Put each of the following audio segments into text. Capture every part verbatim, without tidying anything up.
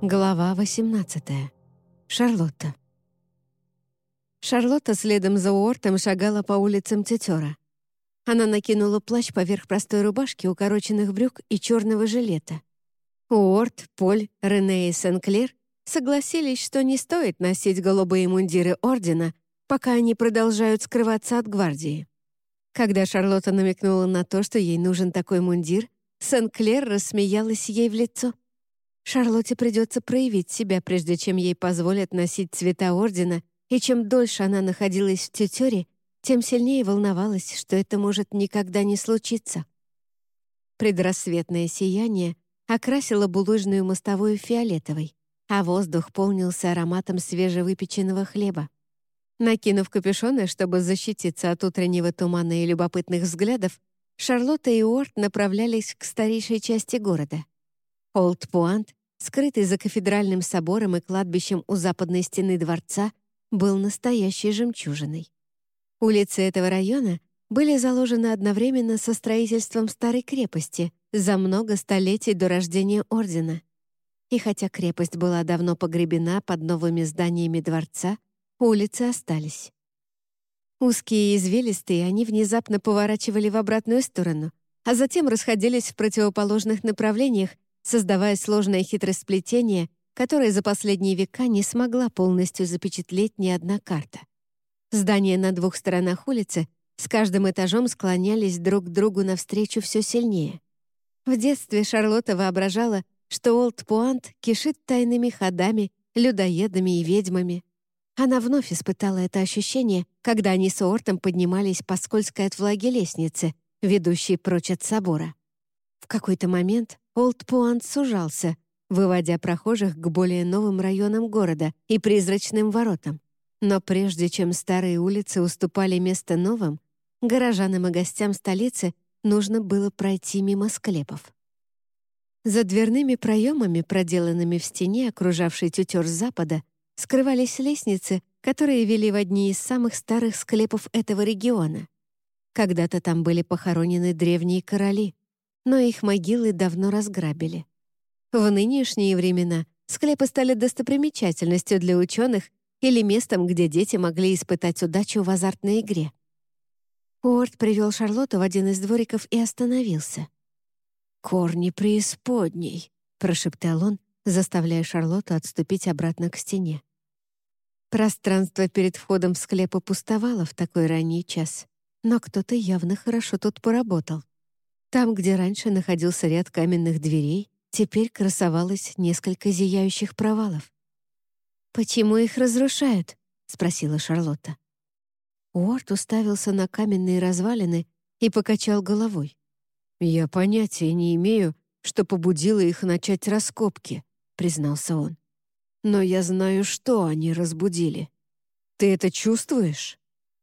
Глава восемнадцатая. Шарлотта. Шарлотта следом за Уортом шагала по улицам Тетера. Она накинула плащ поверх простой рубашки, укороченных брюк и черного жилета. Уорт, Поль, Рене и Сен-Клер согласились, что не стоит носить голубые мундиры Ордена, пока они продолжают скрываться от гвардии. Когда Шарлотта намекнула на то, что ей нужен такой мундир, Сен-Клер рассмеялась ей в лицо. Шарлотте придется проявить себя, прежде чем ей позволят носить цвета Ордена, и чем дольше она находилась в Тютере, тем сильнее волновалась, что это может никогда не случиться. Предрассветное сияние окрасило булыжную мостовую фиолетовой, а воздух полнился ароматом свежевыпеченного хлеба. Накинув капюшоны, чтобы защититься от утреннего тумана и любопытных взглядов, Шарлотта и Уорт направлялись к старейшей части города. Олд-Пуант, скрытый за кафедральным собором и кладбищем у западной стены дворца, был настоящей жемчужиной. Улицы этого района были заложены одновременно со строительством старой крепости за много столетий до рождения Ордена. И хотя крепость была давно погребена под новыми зданиями дворца, улицы остались. Узкие и извилистые, они внезапно поворачивали в обратную сторону, а затем расходились в противоположных направлениях, создавая сложное хитросплетение, которое за последние века не смогла полностью запечатлеть ни одна карта. Здания на двух сторонах улицы с каждым этажом склонялись друг к другу навстречу все сильнее. В детстве Шарлотта воображала, что Олд-Пуант кишит тайными ходами, людоедами и ведьмами. Она вновь испытала это ощущение, когда они с Уортом поднимались по скользкой от влаги лестнице, ведущей прочь от собора. В какой-то момент Олд-Пуант сужался, выводя прохожих к более новым районам города и призрачным воротам. Но прежде чем старые улицы уступали место новым, горожанам и гостям столицы нужно было пройти мимо склепов. За дверными проемами, проделанными в стене, окружавшей Тютер с запада, скрывались лестницы, которые вели в одни из самых старых склепов этого региона. Когда-то там были похоронены древние короли, но их могилы давно разграбили. В нынешние времена склепы стали достопримечательностью для ученых или местом, где дети могли испытать удачу в азартной игре. Уорт привел Шарлотту в один из двориков и остановился. «Корни преисподней», — прошептал он, заставляя Шарлотту отступить обратно к стене. Пространство перед входом в склеп пустовало в такой ранний час, но кто-то явно хорошо тут поработал. Там, где раньше находился ряд каменных дверей, теперь красовалось несколько зияющих провалов. «Почему их разрушают?» — спросила Шарлотта. Уорт уставился на каменные развалины и покачал головой. «Я понятия не имею, что побудило их начать раскопки», — признался он. «Но я знаю, что они разбудили. Ты это чувствуешь?»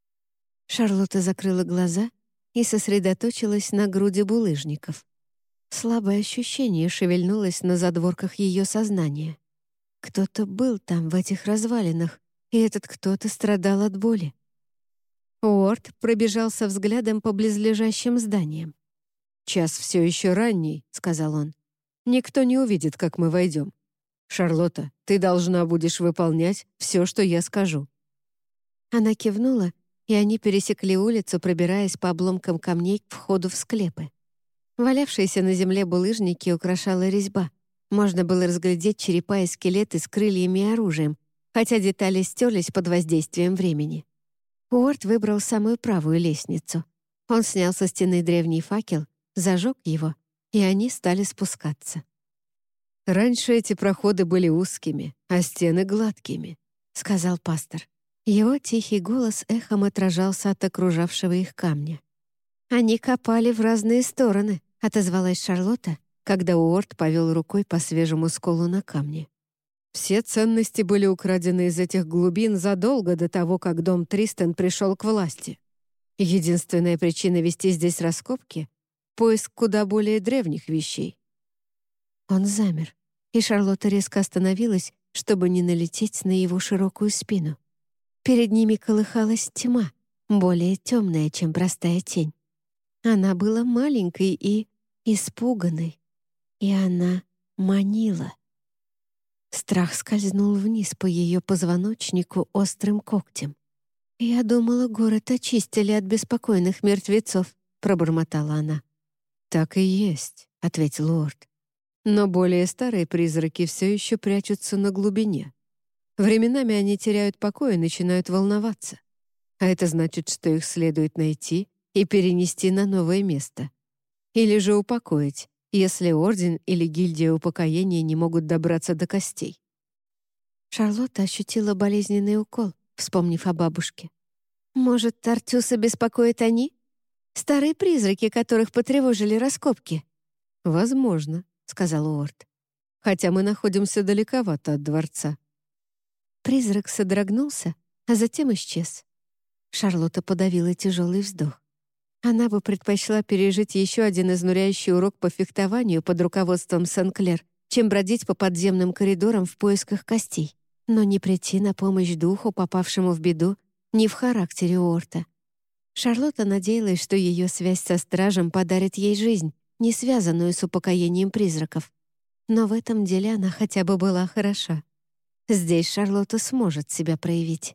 Шарлотта закрыла глаза и сосредоточилась на груди булыжников. Слабое ощущение шевельнулось на задворках ее сознания. Кто-то был там, в этих развалинах, и этот кто-то страдал от боли. Уорт пробежался взглядом по близлежащим зданиям. «Час все еще ранний», — сказал он. «Никто не увидит, как мы войдем. Шарлотта, ты должна будешь выполнять все, что я скажу». Она кивнула, и они пересекли улицу, пробираясь по обломкам камней к входу в склепы. Валявшиеся на земле булыжники украшала резьба. Можно было разглядеть черепа и скелеты с крыльями и оружием, хотя детали стерлись под воздействием времени. Уорт выбрал самую правую лестницу. Он снял со стены древний факел, зажег его, и они стали спускаться. «Раньше эти проходы были узкими, а стены гладкими», — сказал пастор. Его тихий голос эхом отражался от окружавшего их камня. «Они копали в разные стороны», — отозвалась Шарлотта, когда Уорт повел рукой по свежему сколу на камне. «Все ценности были украдены из этих глубин задолго до того, как дом Тристен пришел к власти. Единственная причина вести здесь раскопки — поиск куда более древних вещей». Он замер, и Шарлотта резко остановилась, чтобы не налететь на его широкую спину. Перед ними колыхалась тьма, более темная, чем простая тень. Она была маленькой и испуганной, и она манила. Страх скользнул вниз по ее позвоночнику острым когтем. «Я думала, город очистили от беспокойных мертвецов», — пробормотала она. «Так и есть», — ответил Уорд. «Но более старые призраки все еще прячутся на глубине. Временами они теряют покой и начинают волноваться. А это значит, что их следует найти и перенести на новое место. Или же упокоить, если орден или гильдия упокоения не могут добраться до костей». Шарлотта ощутила болезненный укол, вспомнив о бабушке. «Может, Артюса беспокоят они? Старые призраки, которых потревожили раскопки?» «Возможно», — сказал Уорд. «Хотя мы находимся далековато от дворца». Призрак содрогнулся, а затем исчез. Шарлотта подавила тяжелый вздох. Она бы предпочла пережить еще один изнуряющий урок по фехтованию под руководством Сен-Клер, чем бродить по подземным коридорам в поисках костей, но не прийти на помощь духу, попавшему в беду, не в характере Уорта. Шарлотта надеялась, что ее связь со стражем подарит ей жизнь, не связанную с упокоением призраков. Но в этом деле она хотя бы была хороша. Здесь Шарлотта сможет себя проявить.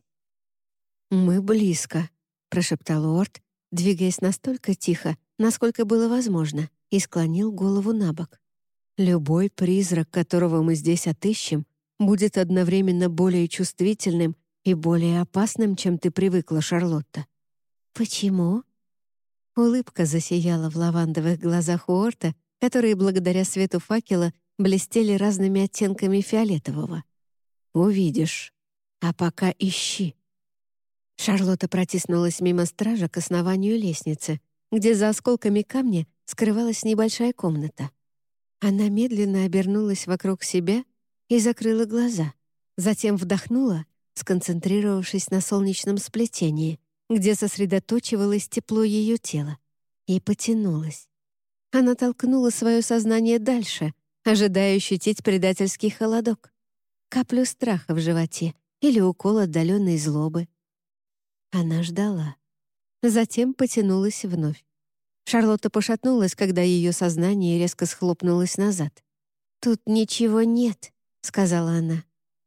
«Мы близко», — прошептал Уорд, двигаясь настолько тихо, насколько было возможно, и склонил голову на бок. «Любой призрак, которого мы здесь отыщем, будет одновременно более чувствительным и более опасным, чем ты привыкла, Шарлотта». «Почему?» Улыбка засияла в лавандовых глазах Уорта, которые благодаря свету факела блестели разными оттенками фиолетового. «Увидишь. А пока ищи». Шарлотта протиснулась мимо стража к основанию лестницы, где за осколками камня скрывалась небольшая комната. Она медленно обернулась вокруг себя и закрыла глаза, затем вдохнула, сконцентрировавшись на солнечном сплетении, где сосредоточивалось тепло ее тела, и потянулась. Она толкнула свое сознание дальше, ожидая ощутить предательский холодок, каплю страха в животе или укол отдаленной злобы. Она ждала. Затем потянулась вновь. Шарлотта пошатнулась, когда ее сознание резко схлопнулось назад. «Тут ничего нет», — сказала она.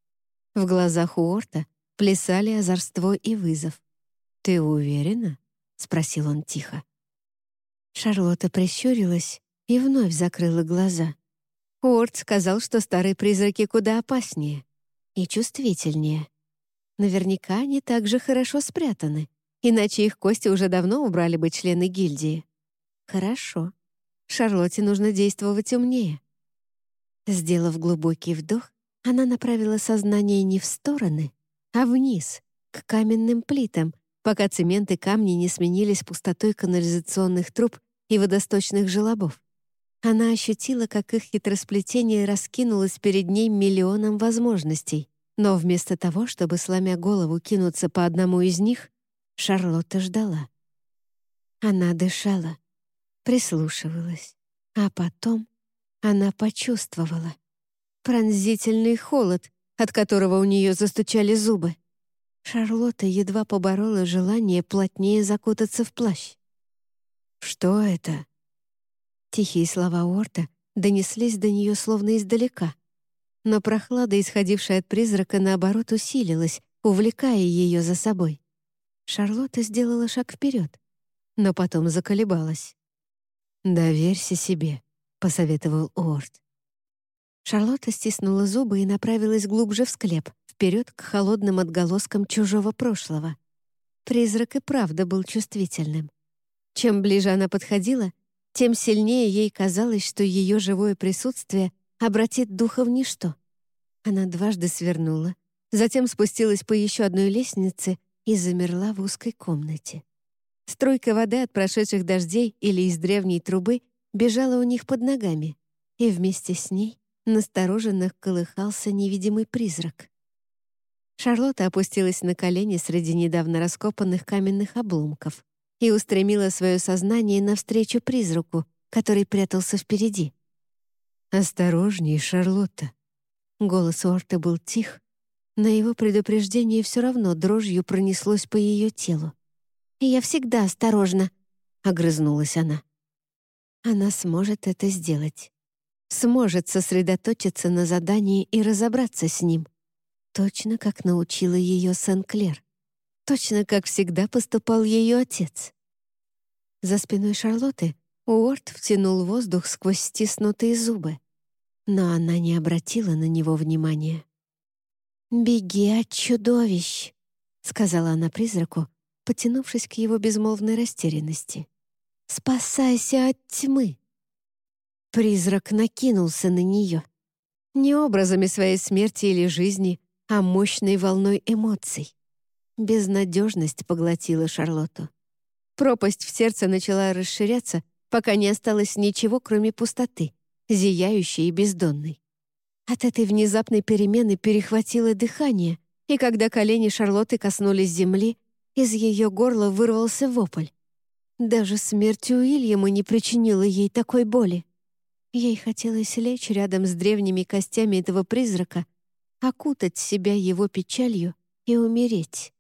В глазах Уорта плясали озорство и вызов. «Ты уверена?» — спросил он тихо. Шарлотта прищурилась и вновь закрыла глаза. Уорд сказал, что старые призраки куда опаснее и чувствительнее. Наверняка они также хорошо спрятаны, иначе их кости уже давно убрали бы члены гильдии. Хорошо. Шарлотте нужно действовать умнее. Сделав глубокий вдох, она направила сознание не в стороны, а вниз, к каменным плитам, пока цемент и камни не сменились пустотой канализационных труб и водосточных желобов. Она ощутила, как их хитросплетение раскинулось перед ней миллионом возможностей, но вместо того, чтобы, сломя голову, кинуться по одному из них, Шарлотта ждала. Она дышала, прислушивалась, а потом она почувствовала пронзительный холод, от которого у нее застучали зубы. Шарлотта едва поборола желание плотнее закутаться в плащ. «Что это?» Тихие слова Уорта донеслись до нее словно издалека, но прохлада, исходившая от призрака, наоборот, усилилась, увлекая ее за собой. Шарлотта сделала шаг вперед, но потом заколебалась. «Доверься себе», — посоветовал Уорд. Шарлотта стиснула зубы и направилась глубже в склеп, вперед к холодным отголоскам чужого прошлого. Призрак и правда был чувствительным. Чем ближе она подходила, тем сильнее ей казалось, что ее живое присутствие обратит духа в ничто. Она дважды свернула, затем спустилась по еще одной лестнице и замерла в узкой комнате. Струйка воды от прошедших дождей или из древней трубы бежала у них под ногами, и вместе с ней настороженно колыхался невидимый призрак. Шарлотта опустилась на колени среди недавно раскопанных каменных обломков и устремила свое сознание навстречу призраку, который прятался впереди. «Осторожней, Шарлотта!» Голос Уорта был тих, но его предупреждение все равно дрожью пронеслось по ее телу. «Я всегда осторожна», — огрызнулась она. Она сможет это сделать. сможет сосредоточиться на задании и разобраться с ним, точно как научила ее Сен-Клер, точно как всегда поступал ее отец. За спиной Шарлотты Уорд втянул воздух сквозь стиснутые зубы, но она не обратила на него внимания. «Беги от чудовищ», — сказала она призраку, потянувшись к его безмолвной растерянности. «Спасайся от тьмы». Призрак накинулся на нее. Не образами своей смерти или жизни, а мощной волной эмоций. Безнадежность поглотила Шарлотту. Пропасть в сердце начала расширяться, пока не осталось ничего, кроме пустоты, зияющей и бездонной. От этой внезапной перемены перехватило дыхание, и когда колени Шарлотты коснулись земли, из ее горла вырвался вопль. Даже смерть Уильяма не причинила ей такой боли. Ей хотелось лечь рядом с древними костями этого призрака, окутать себя его печалью и умереть.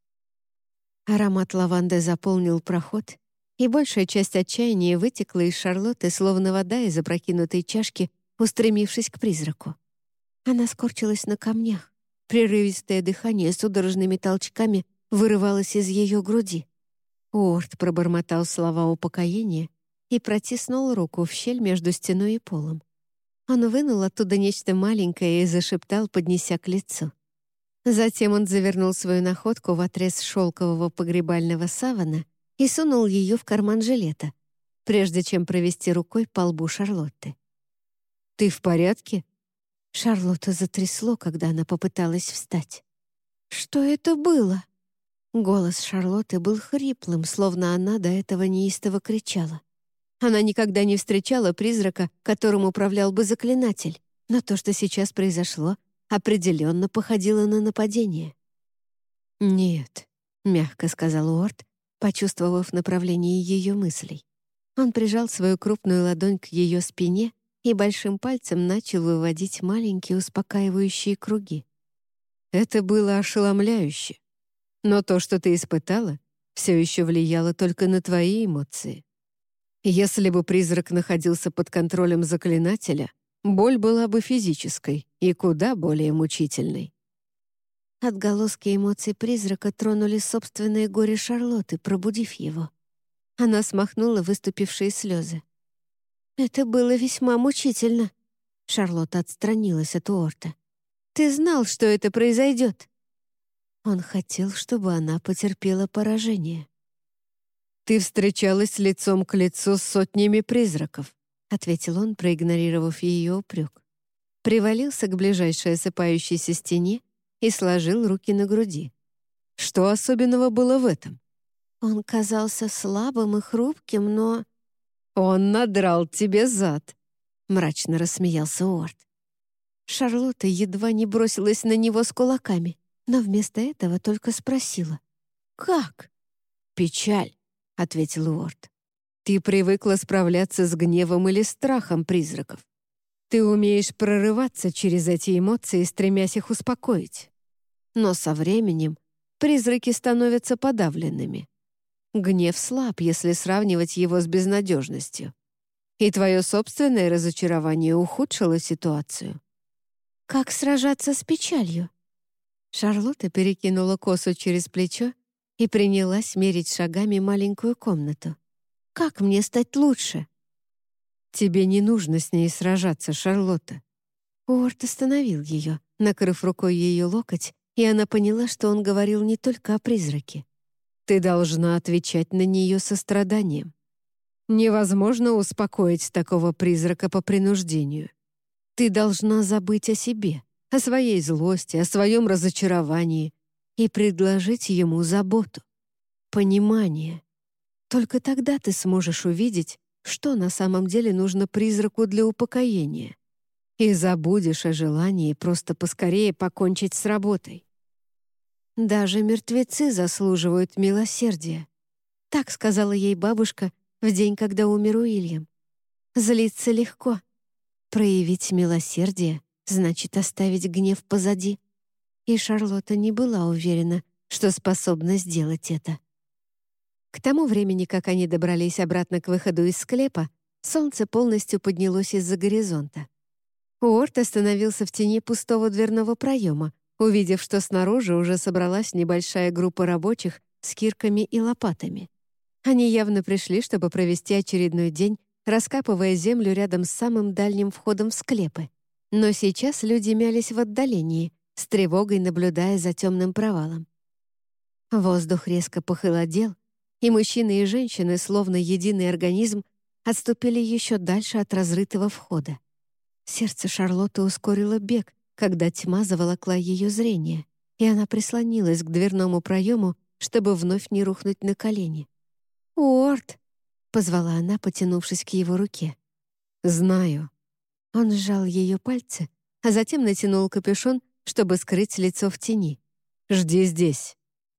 Аромат лаванды заполнил проход, и большая часть отчаяния вытекла из Шарлотты, словно вода из опрокинутой чашки, устремившись к призраку. Она скорчилась на камнях. Прерывистое дыхание судорожными толчками вырывалось из ее груди. Уорд пробормотал слова упокоения и протиснул руку в щель между стеной и полом. Он вынул оттуда нечто маленькое и зашептал, поднеся к лицу. Затем он завернул свою находку в отрез шелкового погребального савана и сунул ее в карман жилета, прежде чем провести рукой по лбу Шарлотты. «Ты в порядке?» Шарлотту затрясло, когда она попыталась встать. «Что это было?» Голос Шарлотты был хриплым, словно она до этого неистово кричала. Она никогда не встречала призрака, которым управлял бы заклинатель, но то, что сейчас произошло, определенно походило на нападение. «Нет», — мягко сказал Уорд, почувствовав направление ее мыслей. Он прижал свою крупную ладонь к ее спине и большим пальцем начал выводить маленькие успокаивающие круги. «Это было ошеломляюще. Но то, что ты испытала, все еще влияло только на твои эмоции. Если бы призрак находился под контролем заклинателя, боль была бы физической и куда более мучительной». Отголоски эмоций призрака тронули собственное горе Шарлотты, пробудив его. Она смахнула выступившие слезы. «Это было весьма мучительно». Шарлотта отстранилась от Уорта. «Ты знал, что это произойдет». Он хотел, чтобы она потерпела поражение. «Ты встречалась лицом к лицу с сотнями призраков», ответил он, проигнорировав ее упрек. Привалился к ближайшей осыпающейся стене и сложил руки на груди. «Что особенного было в этом?» Он казался слабым и хрупким, но... «Он надрал тебе зад», — мрачно рассмеялся Уорд. Шарлотта едва не бросилась на него с кулаками, но вместо этого только спросила: «Как?» «Печаль», — ответил Уорд. «Ты привыкла справляться с гневом или страхом призраков. Ты умеешь прорываться через эти эмоции, стремясь их успокоить. Но со временем призраки становятся подавленными. Гнев слаб, если сравнивать его с безнадежностью. И твое собственное разочарование ухудшило ситуацию». «Как сражаться с печалью?» Шарлотта перекинула косу через плечо и принялась мерить шагами маленькую комнату. «Как мне стать лучше?» «Тебе не нужно с ней сражаться, Шарлотта». Уорд остановил ее, накрыв рукой ее локоть, и она поняла, что он говорил не только о призраке. «Ты должна отвечать на нее состраданием. Невозможно успокоить такого призрака по принуждению. Ты должна забыть о себе, о своей злости, о своем разочаровании и предложить ему заботу, понимание. Только тогда ты сможешь увидеть, что на самом деле нужно призраку для упокоения, и забудешь о желании просто поскорее покончить с работой. Даже мертвецы заслуживают милосердия. Так сказала ей бабушка в день, когда умер Уильям. Злиться легко. Проявить милосердие значит оставить гнев позади. И Шарлотта не была уверена, что способна сделать это. К тому времени, как они добрались обратно к выходу из склепа, солнце полностью поднялось из-за горизонта. Уорт остановился в тени пустого дверного проема, увидев, что снаружи уже собралась небольшая группа рабочих с кирками и лопатами. Они явно пришли, чтобы провести очередной день, раскапывая землю рядом с самым дальним входом в склепы. Но сейчас люди мялись в отдалении, с тревогой наблюдая за темным провалом. Воздух резко похолодел, и мужчины и женщины, словно единый организм, отступили еще дальше от разрытого входа. Сердце Шарлотты ускорило бег, когда тьма заволокла ее зрение, и она прислонилась к дверному проему, чтобы вновь не рухнуть на колени. «Уорт!» — позвала она, потянувшись к его руке. «Знаю». Он сжал ее пальцы, а затем натянул капюшон, чтобы скрыть лицо в тени. «Жди здесь».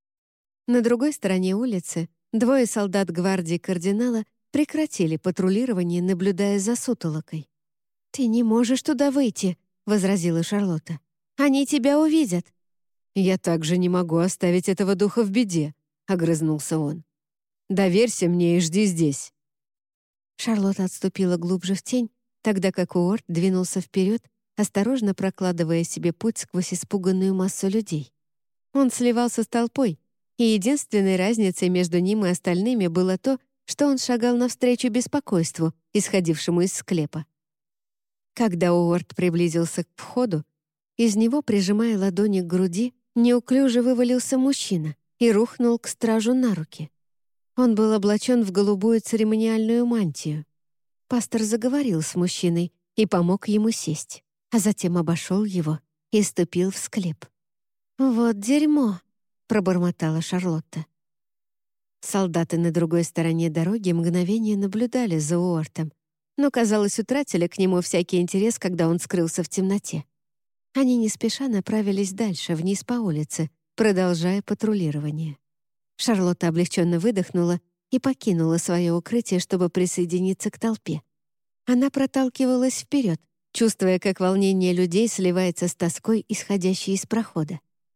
На другой стороне улицы двое солдат гвардии кардинала прекратили патрулирование, наблюдая за сутолокой. «Ты не можешь туда выйти», — возразила Шарлотта. «Они тебя увидят». «Я также не могу оставить этого духа в беде», — огрызнулся он. «Доверься мне и жди здесь». Шарлотта отступила глубже в тень, тогда как Уорт двинулся вперед, осторожно прокладывая себе путь сквозь испуганную массу людей. Он сливался с толпой, и единственной разницей между ним и остальными было то, что он шагал навстречу беспокойству, исходившему из склепа. Когда Уорт приблизился к входу, из него, прижимая ладони к груди, неуклюже вывалился мужчина и рухнул к стражу на руки. Он был облачен в голубую церемониальную мантию. Пастор заговорил с мужчиной и помог ему сесть, а затем обошел его и ступил в склеп. «Вот дерьмо!» — пробормотала Шарлотта. Солдаты на другой стороне дороги мгновение наблюдали за Уортом, но, казалось, утратили к нему всякий интерес, когда он скрылся в темноте. Они не спеша направились дальше, вниз по улице, продолжая патрулирование. Шарлотта облегченно выдохнула и покинула свое укрытие, чтобы присоединиться к толпе. Она проталкивалась вперед, чувствуя, как волнение людей сливается с тоской, исходящей из прохода.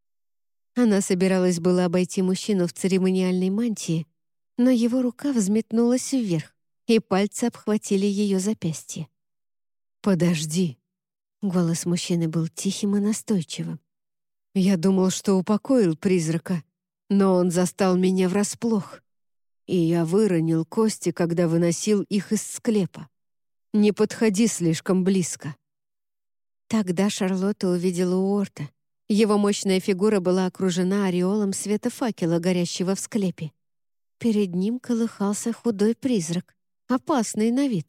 Она собиралась было обойти мужчину в церемониальной мантии, но его рука взметнулась вверх, и пальцы обхватили ее запястье. «Подожди!» — голос мужчины был тихим и настойчивым. «Я думал, что упокоил призрака, но он застал меня врасплох, и я выронил кости, когда выносил их из склепа. Не подходи слишком близко». Тогда Шарлотта увидела Уорта. Его мощная фигура была окружена ореолом света факела, горящего в склепе. Перед ним колыхался худой призрак, опасный на вид.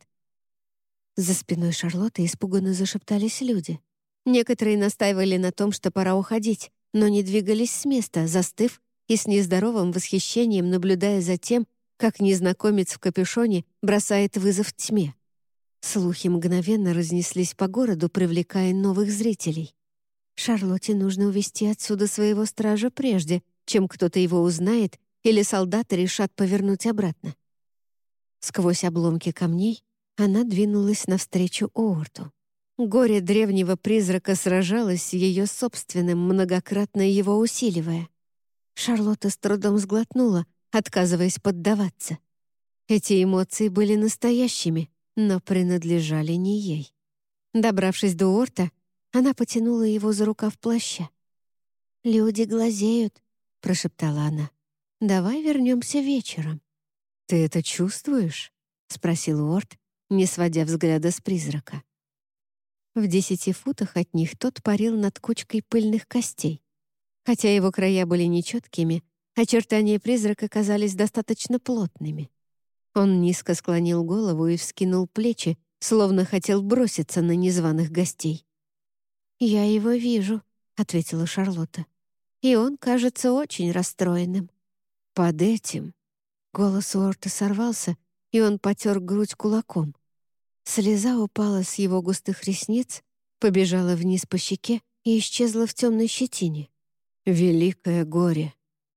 За спиной Шарлотты испуганно зашептались люди. Некоторые настаивали на том, что пора уходить, но не двигались с места, застыв и с нездоровым восхищением наблюдая за тем, как незнакомец в капюшоне бросает вызов тьме. Слухи мгновенно разнеслись по городу, привлекая новых зрителей. Шарлотте нужно увести отсюда своего стража прежде, чем кто-то его узнает или солдаты решат повернуть обратно. Сквозь обломки камней она двинулась навстречу Уорту. Горе древнего призрака сражалось с ее собственным, многократно его усиливая. Шарлотта с трудом сглотнула, отказываясь поддаваться. Эти эмоции были настоящими, но принадлежали не ей. Добравшись до Уорта, она потянула его за рукав плаща. «Люди глазеют», — прошептала она. «Давай вернемся вечером». «Ты это чувствуешь?» — спросил Уорт, не сводя взгляда с призрака. В десяти футах от них тот парил над кучкой пыльных костей. Хотя его края были нечеткими, очертания призрака казались достаточно плотными. Он низко склонил голову и вскинул плечи, словно хотел броситься на незваных гостей. «Я его вижу», — ответила Шарлотта. «И он кажется очень расстроенным». «Под этим...» Голос Уорта сорвался, и он потер грудь кулаком. Слеза упала с его густых ресниц, побежала вниз по щеке и исчезла в темной щетине. «Великое горе!»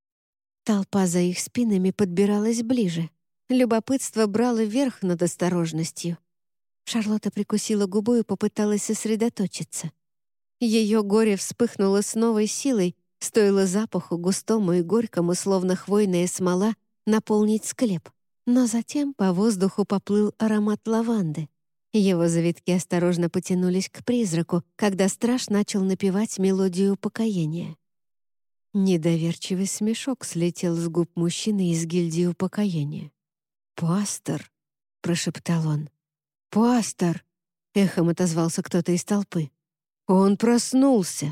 Толпа за их спинами подбиралась ближе. Любопытство брало верх над осторожностью. Шарлотта прикусила губу и попыталась сосредоточиться. Ее горе вспыхнуло с новой силой, стоило запаху густому и горькому, словно хвойная смола, наполнить склеп. Но затем по воздуху поплыл аромат лаванды. Его завитки осторожно потянулись к призраку, когда страж начал напевать мелодию упокоения. Недоверчивый смешок слетел с губ мужчины из гильдии упокоения. «Пастор!» — прошептал он. «Пастор!» — эхом отозвался кто-то из толпы. «Он проснулся!»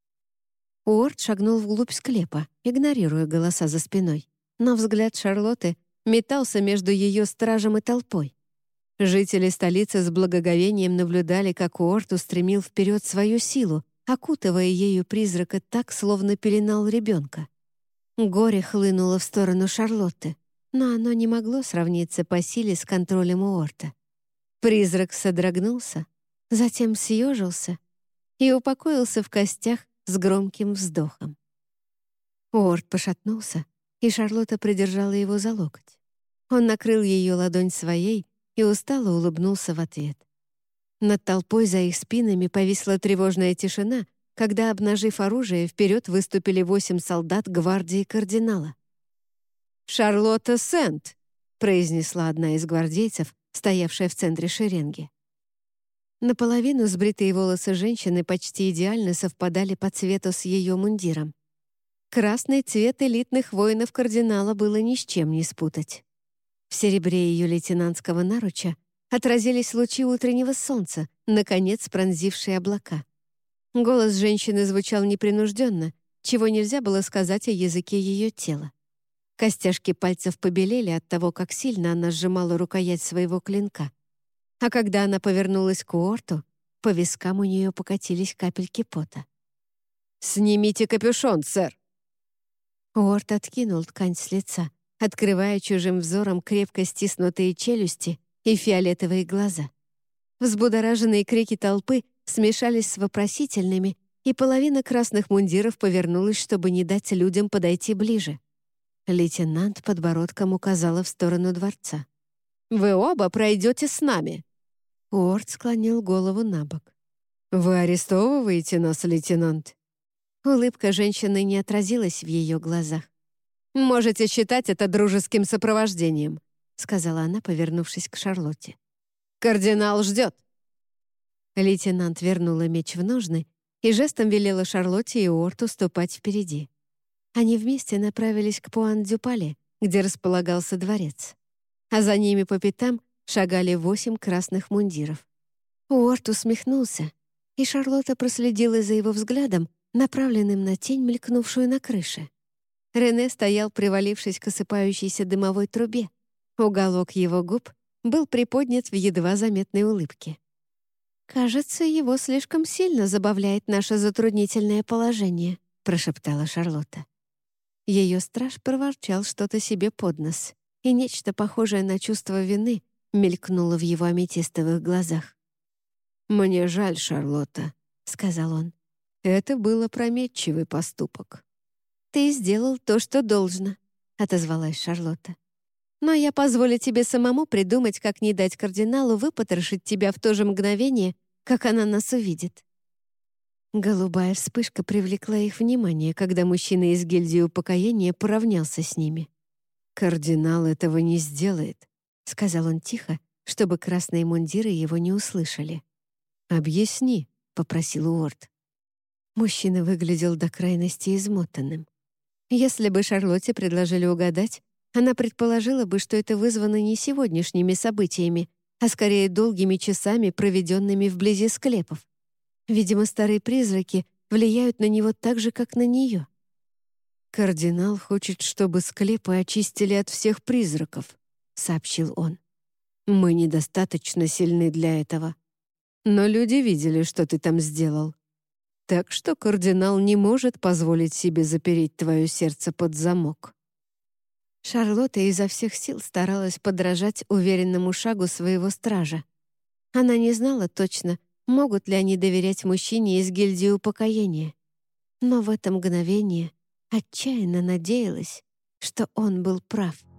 Уорд шагнул вглубь склепа, игнорируя голоса за спиной, но взгляд Шарлотты метался между ее стражем и толпой. Жители столицы с благоговением наблюдали, как Уорд устремил вперед свою силу, окутывая ею призрака так, словно пеленал ребенка. Горе хлынуло в сторону Шарлотты, но оно не могло сравниться по силе с контролем Уорта. Призрак содрогнулся, затем съежился и упокоился в костях с громким вздохом. Уорд пошатнулся, и Шарлотта придержала его за локоть. Он накрыл ее ладонь своей и устало улыбнулся в ответ. Над толпой за их спинами повисла тревожная тишина, когда, обнажив оружие, вперед выступили восемь солдат гвардии кардинала. «Шарлотта Сент!» — произнесла одна из гвардейцев, стоявшая в центре шеренги. Наполовину сбритые волосы женщины почти идеально совпадали по цвету с ее мундиром. Красный цвет элитных воинов кардинала было ни с чем не спутать. В серебре ее лейтенантского наруча отразились лучи утреннего солнца, наконец пронзившие облака. Голос женщины звучал непринужденно, чего нельзя было сказать о языке ее тела. Костяшки пальцев побелели от того, как сильно она сжимала рукоять своего клинка. А когда она повернулась к Уорту, по вискам у нее покатились капельки пота. «Снимите капюшон, сэр!» Уорт откинул ткань с лица, открывая чужим взором крепко стиснутые челюсти и фиолетовые глаза. Взбудораженные крики толпы смешались с вопросительными, и половина красных мундиров повернулась, чтобы не дать людям подойти ближе. Лейтенант подбородком указала в сторону дворца. «Вы оба пройдете с нами!» Уорд склонил голову на бок. «Вы арестовываете нас, лейтенант?» Улыбка женщины не отразилась в ее глазах. «Можете считать это дружеским сопровождением», — сказала она, повернувшись к Шарлотте. «Кардинал ждет». Лейтенант вернула меч в ножны и жестом велела Шарлотте и Уорту ступать впереди. Они вместе направились к Пуан-дю-Пале, где располагался дворец. А за ними по пятам шагали восемь красных мундиров. Уорт усмехнулся, и Шарлотта проследила за его взглядом, направленным на тень, мелькнувшую на крыше. Рене стоял, привалившись к осыпающейся дымовой трубе. Уголок его губ был приподнят в едва заметной улыбке. «Кажется, его слишком сильно забавляет наше затруднительное положение», — прошептала Шарлотта. Ее страж проворчал что-то себе под нос, и нечто похожее на чувство вины мелькнуло в его аметистовых глазах. «Мне жаль, Шарлотта», — сказал он. «Это был опрометчивый поступок». «Ты сделал то, что должно», — отозвалась Шарлотта. «Но я позволю тебе самому придумать, как не дать кардиналу выпотрошить тебя в то же мгновение, как она нас увидит». Голубая вспышка привлекла их внимание, когда мужчина из гильдии упокоения поравнялся с ними. «Кардинал этого не сделает», — сказал он тихо, чтобы красные мундиры его не услышали. «Объясни», — попросил Уорд. Мужчина выглядел до крайности измотанным. Если бы Шарлотте предложили угадать, она предположила бы, что это вызвано не сегодняшними событиями, а скорее долгими часами, проведенными вблизи склепов. Видимо, старые призраки влияют на него так же, как на нее. «Кардинал хочет, чтобы склепы очистили от всех призраков», — сообщил он. «Мы недостаточно сильны для этого. Но люди видели, что ты там сделал. Так что кардинал не может позволить себе запереть твое сердце под замок». Шарлотта изо всех сил старалась подражать уверенному шагу своего стража. Она не знала точно, могут ли они доверять мужчине из гильдии упокоения. Но в это мгновение отчаянно надеялась, что он был прав.